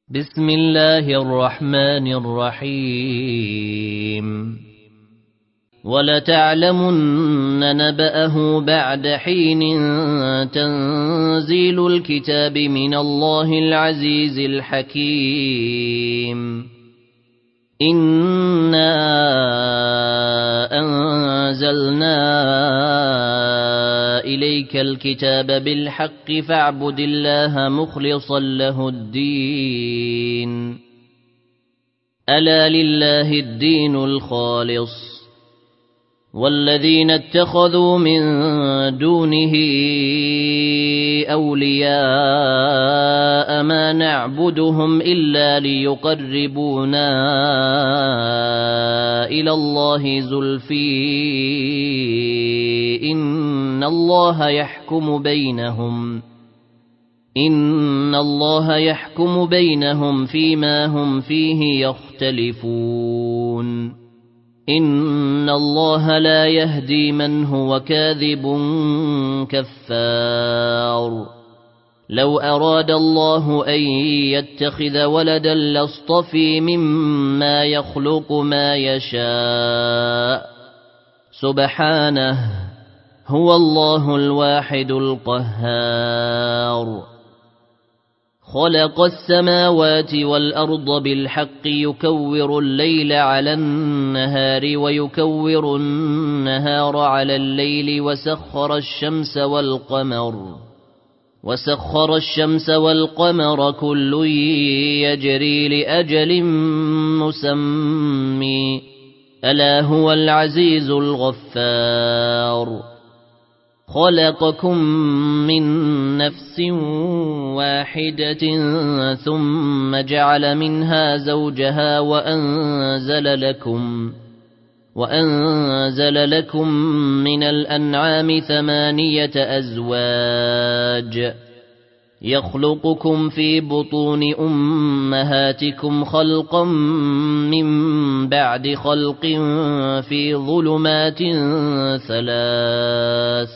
بسم الله الرحمن الرحيم ولتعلمن نبأه بعد حين تنزيل الكتاب من الله العزيز الحكيم إنا أنزلنا إليك الكتاب بالحق فاعبد الله مخلصا له الدين ألا لله الدين الخالص والذين اتخذوا من دونه أولياء ما نعبدهم إلا ليقربونا إلى الله زلفي إن الله يحكم بينهم فيما هم فيه يختلفون إن الله لا يهدي من هو كاذب كفار لو أراد الله أن يتخذ ولدا لاصطفى مما يخلق ما يشاء سبحانه هو الله الواحد القهار خلق السماوات والأرض بالحق يكور الليل على النهار ويكور النهار على الليل وسخر الشمس والقمر كل يجري لأجل مسمى ألا هو العزيز الغفار خلقكم من نفس واحدة ثم جعل منها زوجها وأنزل لكم من الأنعام 8 أزواج يخلقكم في بطون أمهاتكم خلقا من بعد خلق في ظلمات 3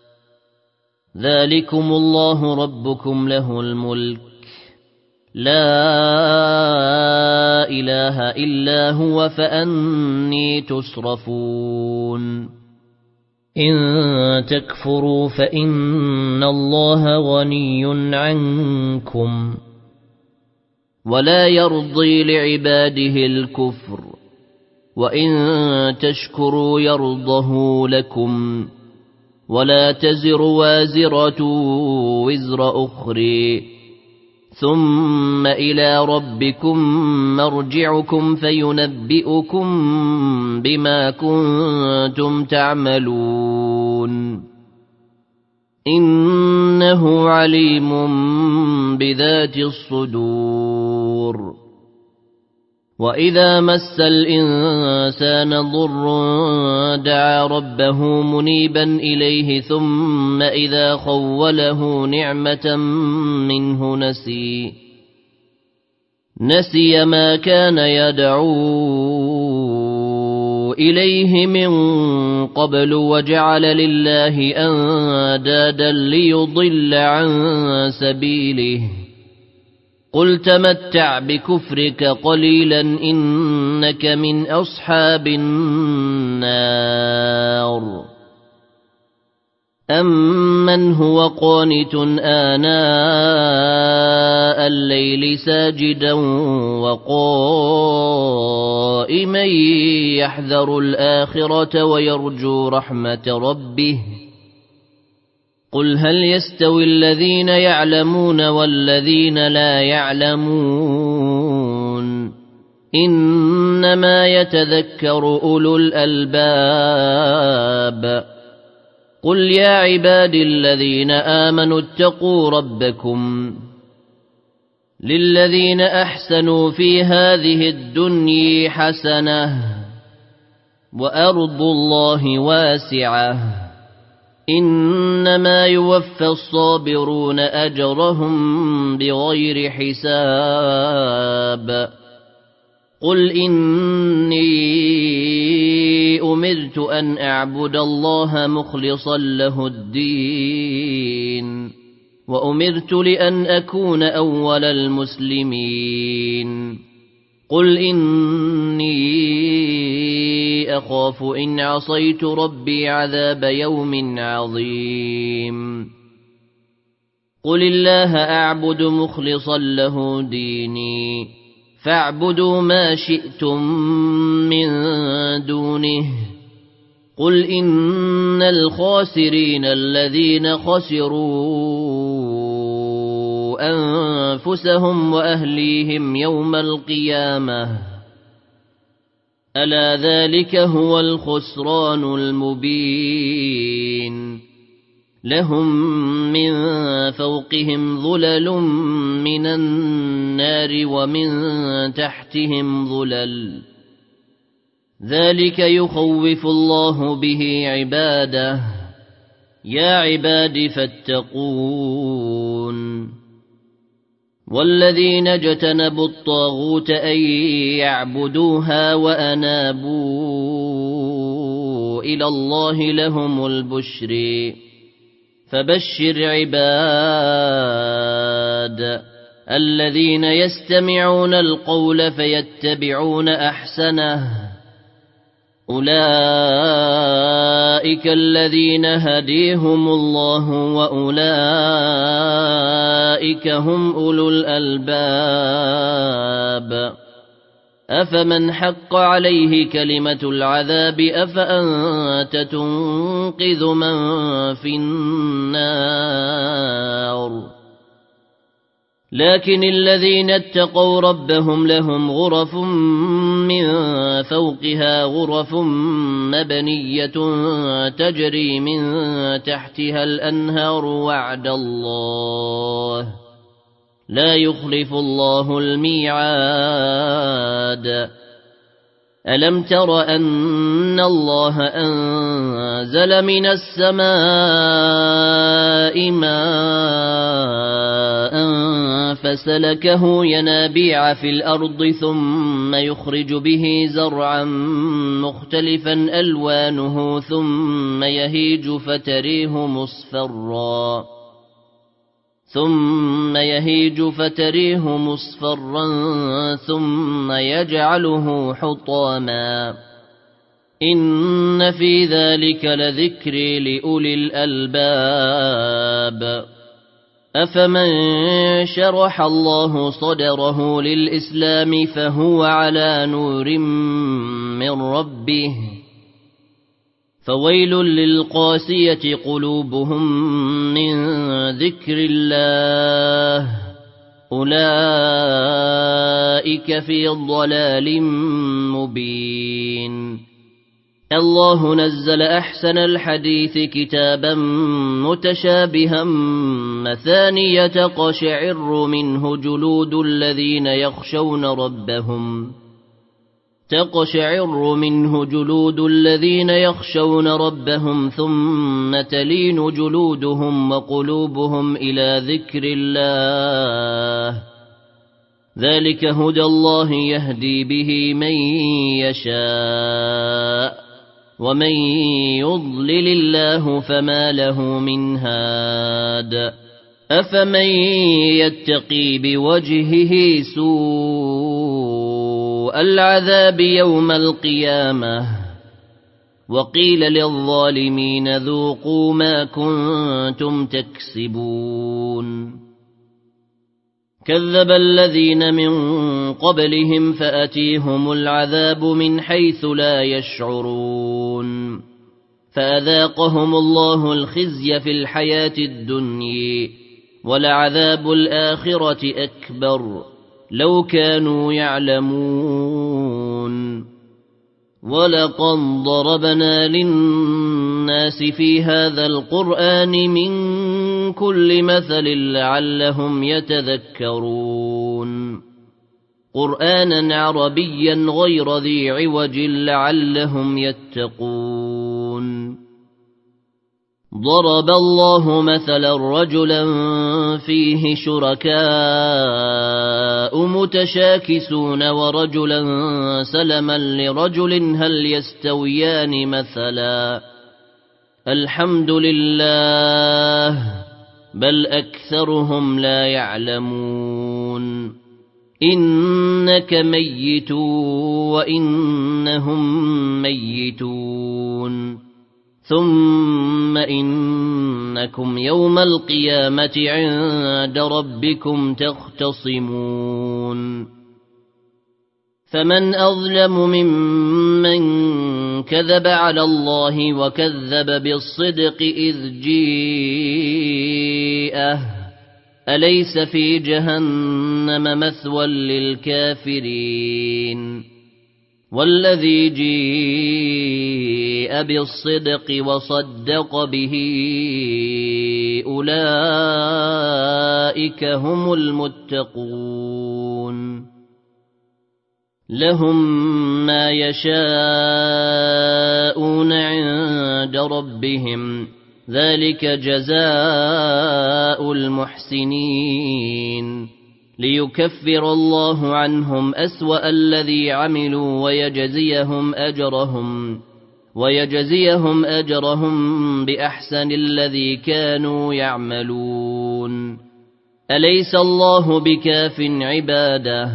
ذلكم الله ربكم له الملك لا إله إلا هو فأني تصرفون إن تكفروا فإن الله غني عنكم ولا يرضي لعباده الكفر وإن تشكروا يرضه لكم ولا تزر وازرة وزر أخرى ثم إلى ربكم مرجعكم فينبئكم بما كنتم تعملون إنه عليم بذات الصدور وإذا مس الإنسان ضر دعا ربه منيبا إليه ثم إذا خوله نعمة منه نسي ما كان يدعو إليه من قبل وجعل لله أندادا ليضل عن سبيله قل تمتع بكفرك قليلا إنك من أصحاب النار أمن هو قانت آناء الليل ساجدا وقائما يحذر الآخرة ويرجو رحمة ربه قل هل يستوي الذين يعلمون والذين لا يعلمون إنما يتذكر أولو الألباب قل يا عبادي الذين آمنوا اتقوا ربكم للذين أحسنوا في هذه الدنيا حسنة وأرض الله واسعة إنما يوفى الصابرون أجرهم بغير حساب قل إني أمرت أن أعبد الله مخلصا له الدين وأمرت لأن أكون أول المسلمين قل إني أخاف إن عصيت ربي عذاب يوم عظيم قل الله أعبد مخلصا له ديني فاعبدوا ما شئتم من دونه قل إن الخاسرين الذين خسروا أنفسهم وأهليهم يوم القيامة ألا ذلك هو الخسران المبين لهم من فوقهم ظلل من النار ومن تحتهم ظلل ذلك يخوف الله به عباده يا عباد فاتقون والذين اجتنبوا الطاغوت أن يعبدوها وأنابوا إلى الله لهم البشر فبشر عباد الذين يستمعون القول فيتبعون أحسنه أولئك الذين هديهم الله وأولئك هم أولو الألباب أفمن حق عليه كلمة العذاب أفأنت تنقذ من في النار لكن الذين اتقوا ربهم لهم غرف من فوقها غرف مبنية تجري من تحتها الأنهار وعد الله لا يخلف الله الميعاد ألم تر أن الله أنزل من السماء ماء فسلكه ينابيع في الأرض ثم يخرج به زرعا مختلفا ألوانه ثم يهيج فتريه مصفرا ثم يجعله حطاما إن في ذلك لذكر لأولي الألباب أفمن شرح الله صدره للإسلام فهو على نور من ربه فويل للقاسية قلوبهم من ذكر الله أولئك في ضلال مبين الله نزل أحسن الحديث كتابا متشابها مثانية تقشعر منه جلود الذين يخشون ربهم ثم تلين جلودهم وقلوبهم إلى ذكر الله ذلك هدى الله يهدي به من يشاء ومن يضلل الله فما له من هاد أفمن يتقي بوجهه سوء العذاب يوم القيامة وقيل للظالمين ذوقوا ما كنتم تكسبون كذب الذين من قبلهم فأتيهم العذاب من حيث لا يشعرون فأذاقهم الله الخزي في الحياة الدنيا ولعذاب الآخرة أكبر لو كانوا يعلمون ولقد ضربنا للناس في هذا القرآن من كل مثل لعلهم يتذكرون قرآنا عربيا غير ذي عوج لعلهم يتقون ضرب الله مثلا رجلا فيه شركاء متشاكسون ورجلا سلما لرجل هل يستويان مثلا الحمد لله بل أكثرهم لا يعلمون إنك ميت وإنهم ميتون ثم إنكم يوم القيامة عند ربكم تختصمون فمن أظلم ممن كذب على الله وكذب بالصدق إذ جيءه أليس في جهنم مثوى للكافرين والذي جيء بالصدق وصدق به أولئك هم المتقون لهم ما يشاءون عند ربهم ذلك جزاء المحسنين ليكفر الله عنهم أسوأ الذي عملوا ويجزيهم أجرهم بأحسن الذي كانوا يعملون أليس الله بكاف عباده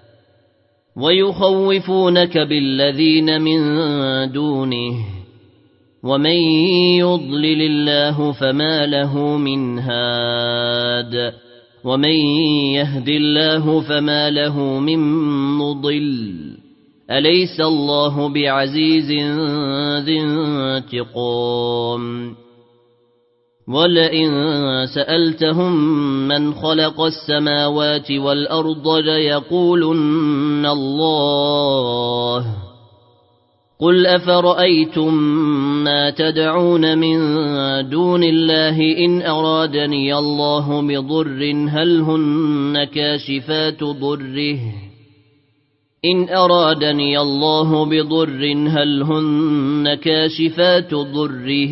ويخوفونك بالذين من دونه ومن يضلل الله فما له من هاد ومن يهد الله فما له من مضل أليس الله بعزيز ذي انتقام ولئن سألتهم من خلق السماوات والأرض ليقولن الله قل أفرأيتم ما تدعون من دون الله إن أرادني الله بضر هل هن كاشفات ضره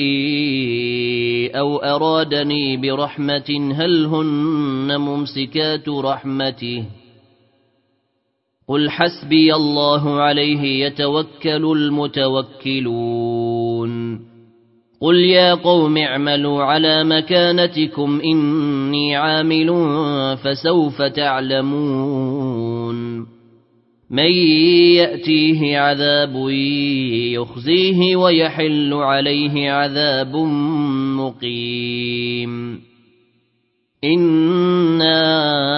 أو أرادني برحمة هل هن ممسكات رحمته قل حسبي الله عليه يتوكل المتوكلون قل يا قوم اعملوا على مكانتكم إني عامل فسوف تعلمون من يأتيه عذاب يخزيه ويحل عليه عذاب مقيم إنا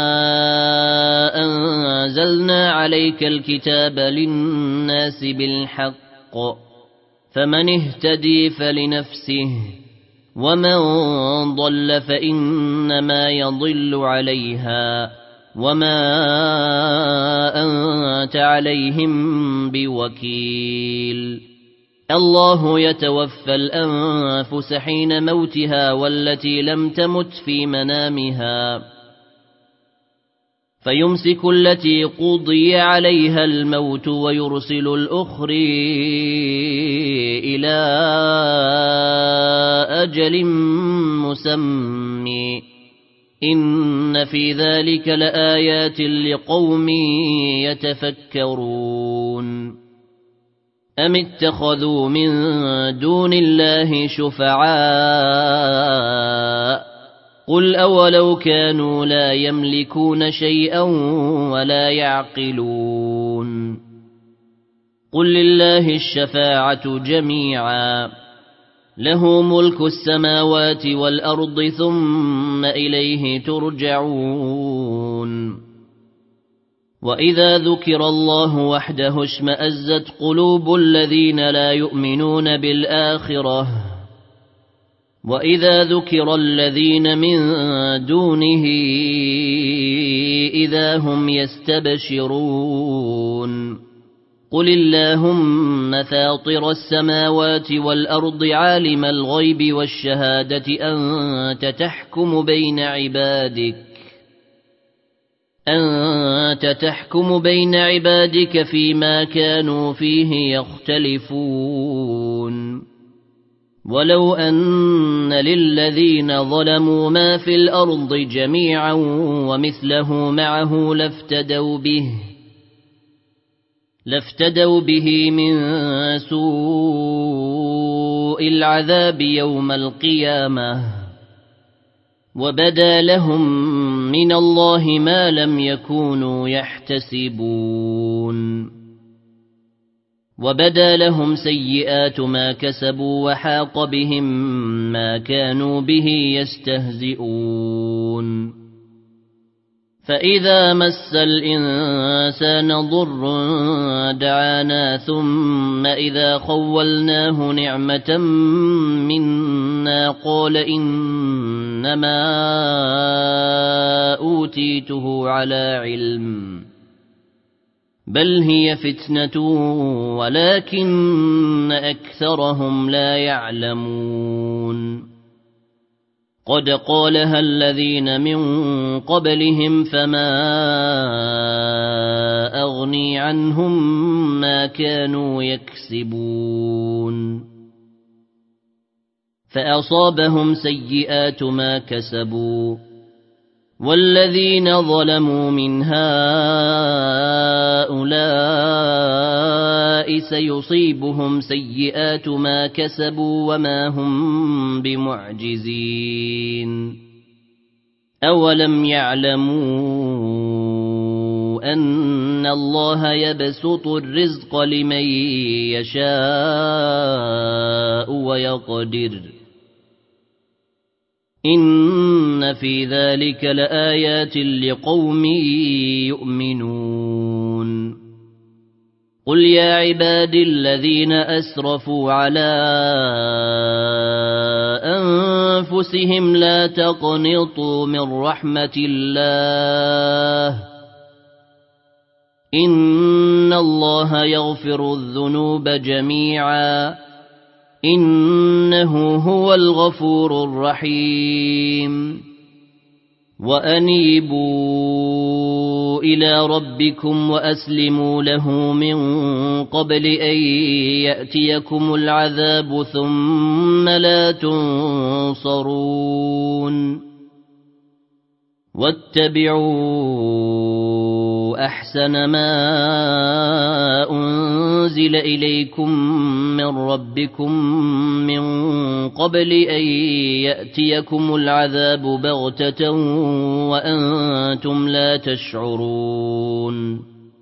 أنزلنا عليك الكتاب للناس بالحق فمن اهتدي فلنفسه ومن ضل فإنما يضل عليها وما أنت عليهم بوكيل الله يتوفى الأنفس حين موتها والتي لم تمت في منامها فيمسك التي قضي عليها الموت ويرسل الأخرى إلى أجل مسمى إن في ذلك لآيات لقوم يتفكرون أم اتخذوا من دون الله شفعاء قل أولو كانوا لا يملكون شيئا ولا يعقلون قل لله الشفاعة جميعا له ملك السماوات والأرض ثم إليه ترجعون وإذا ذكر الله وحده اشمأزت قلوب الذين لا يؤمنون بالآخرة وإذا ذكر الذين من دونه إذا هم يستبشرون قل اللهم فاطر السماوات والأرض عالم الغيب والشهادة أنت تحكم بين عبادك فيما كانوا فيه يختلفون ولو أن للذين ظلموا ما في الأرض جميعا ومثله معه لافتدوا به من سوء العذاب يوم القيامة وبدا لهم من الله ما لم يكونوا يحتسبون وبدا لهم سيئات ما كسبوا وحاق بهم ما كانوا به يستهزئون فإذا مس الإنسان ضر دعانا ثم إذا خولناه نعمة منا قال إنما أوتيته على علم بل هي فتنة ولكن أكثرهم لا يعلمون قد قالها الذين من قبلهم فما أغني عنهم ما كانوا يكسبون فأصابهم سيئات ما كسبوا والذين ظلموا من هؤلاء سيصيبهم سيئات ما كسبوا وما هم بمعجزين أولم يعلموا أن الله يبسط الرزق لمن يشاء ويقدر إن في ذلك لآيات لقوم يؤمنون قل يا عبادي الذين أسرفوا على أنفسهم لا تقنطوا من رحمة الله إن الله يغفر الذنوب جميعا إنه هو الغفور الرحيم وأنيبوا إلى ربكم وأسلموا له من قبل أن يأتيكم العذاب ثم لا تنصرون واتبعوا أحسن ما أنزل إليكم من ربكم من قبل أن يأتيكم العذاب بغتة وأنتم لا تشعرون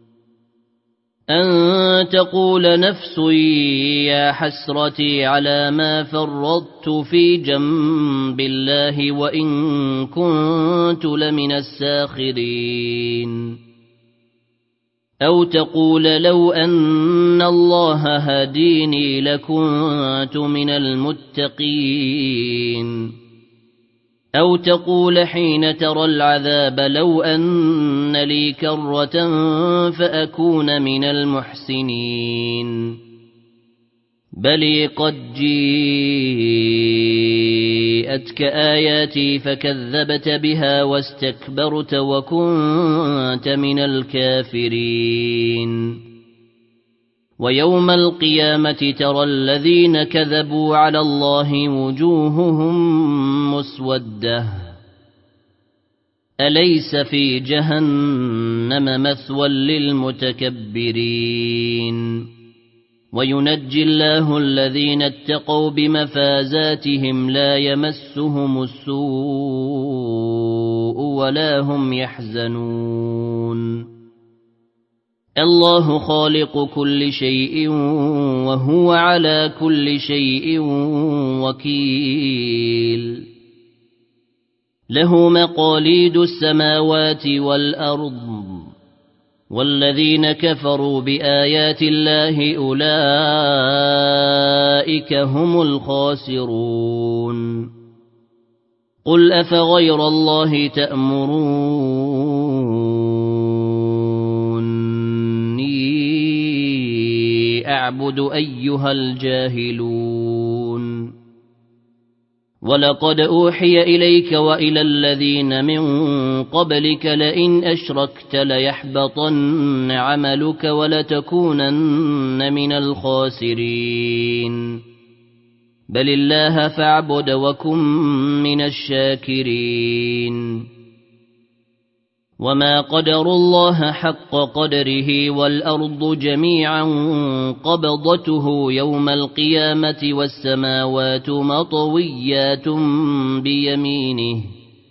أن تقول نفس يا حسرتي على ما فرطت في جنب الله وإن كنت لمن الساخرين أو تقول لو أن الله هديني لكنت من المتقين أو تقول حين ترى العذاب لو أن لي كرة فأكون من المحسنين بل قد جيءتك آياتي فكذبت بها واستكبرت وكنت من الكافرين ويوم القيامة ترى الذين كذبوا على الله وجوههم مسودة أليس في جهنم مثوى للمتكبرين وينجي الله الذين اتقوا بمفازاتهم لا يمسهم السوء ولا هم يحزنون الله خالق كل شيء وهو على كل شيء وكيل له مقاليد السماوات والأرض والذين كفروا بآيات الله أولئك هم الخاسرون قل أفغير الله تأمروني أعبد أيها الجاهلون ولقد أوحي إليك وإلى الذين من قبلك لئن أشركت ليحبطن عملك ولتكونن من الخاسرين بل الله فاعبد وكن من الشاكرين وما قدروا الله حق قدره والأرض جميعا قبضته يوم القيامة والسماوات مطويات بيمينه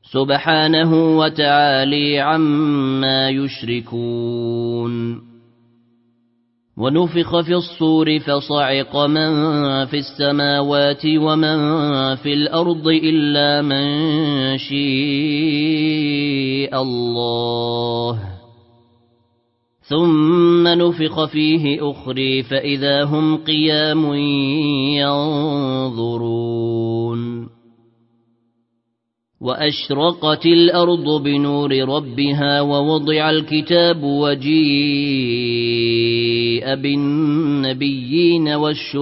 سبحانه وتعالى عما يشركون ونفخ في الصور فصعق من في السماوات ومن في الأرض إلا من شاء الله ثم نفخ فيه أخرى فإذا هم قيام ينظرون وأشرقت الأرض بنور ربها ووضع الكتاب وجيء بالنبيين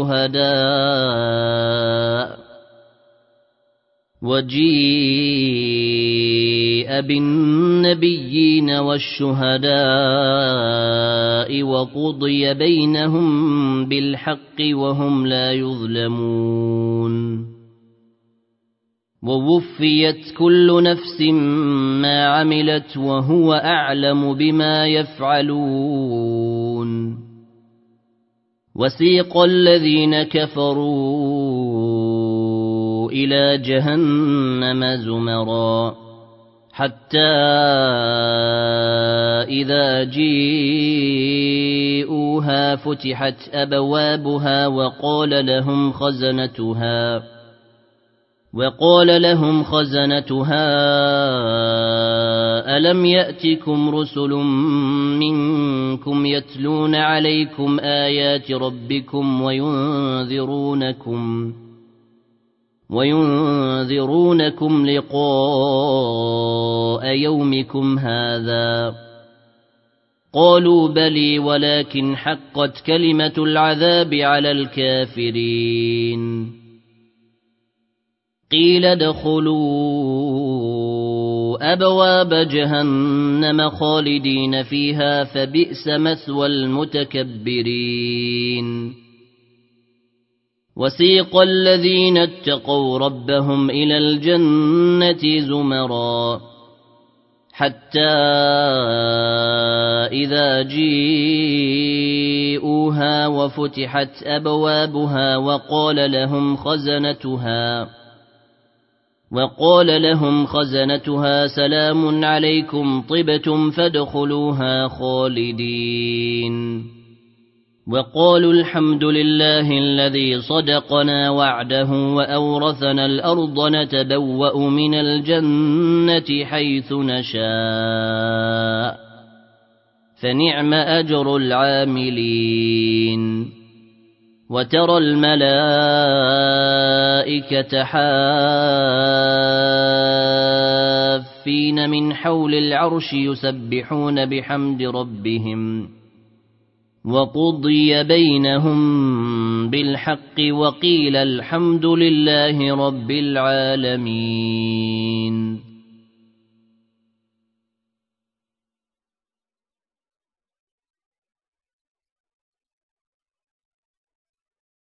والشهداء وقضي بينهم بالحق وهم لا يظلمون ووفيت كل نفس ما عملت وهو أعلم بما يفعلون وسيق الذين كفروا إلى جهنم زمرا حتى إذا جيءوها فتحت أبوابها وقال لهم خزنتها ألم يأتكم رسل منكم يتلون عليكم آيات ربكم وينذرونكم لقاء يومكم هذا قالوا بلي ولكن حقت كلمة العذاب على الكافرين قيل ادخلوا أبواب جهنم خالدين فيها فبئس مثوى المتكبرين وسيق الذين اتقوا ربهم إلى الجنة زمرا حتى إذا جيءوها وفتحت أبوابها وقال لهم خزنتها سلام عليكم طبتم فادخلوها خالدين وقالوا الحمد لله الذي صدقنا وعده وأورثنا الأرض نتبوأ من الجنة حيث نشاء فنعم أجر العاملين وترى الملائكة حافين من حول العرش يسبحون بحمد ربهم وقضي بينهم بالحق وقيل الحمد لله رب العالمين.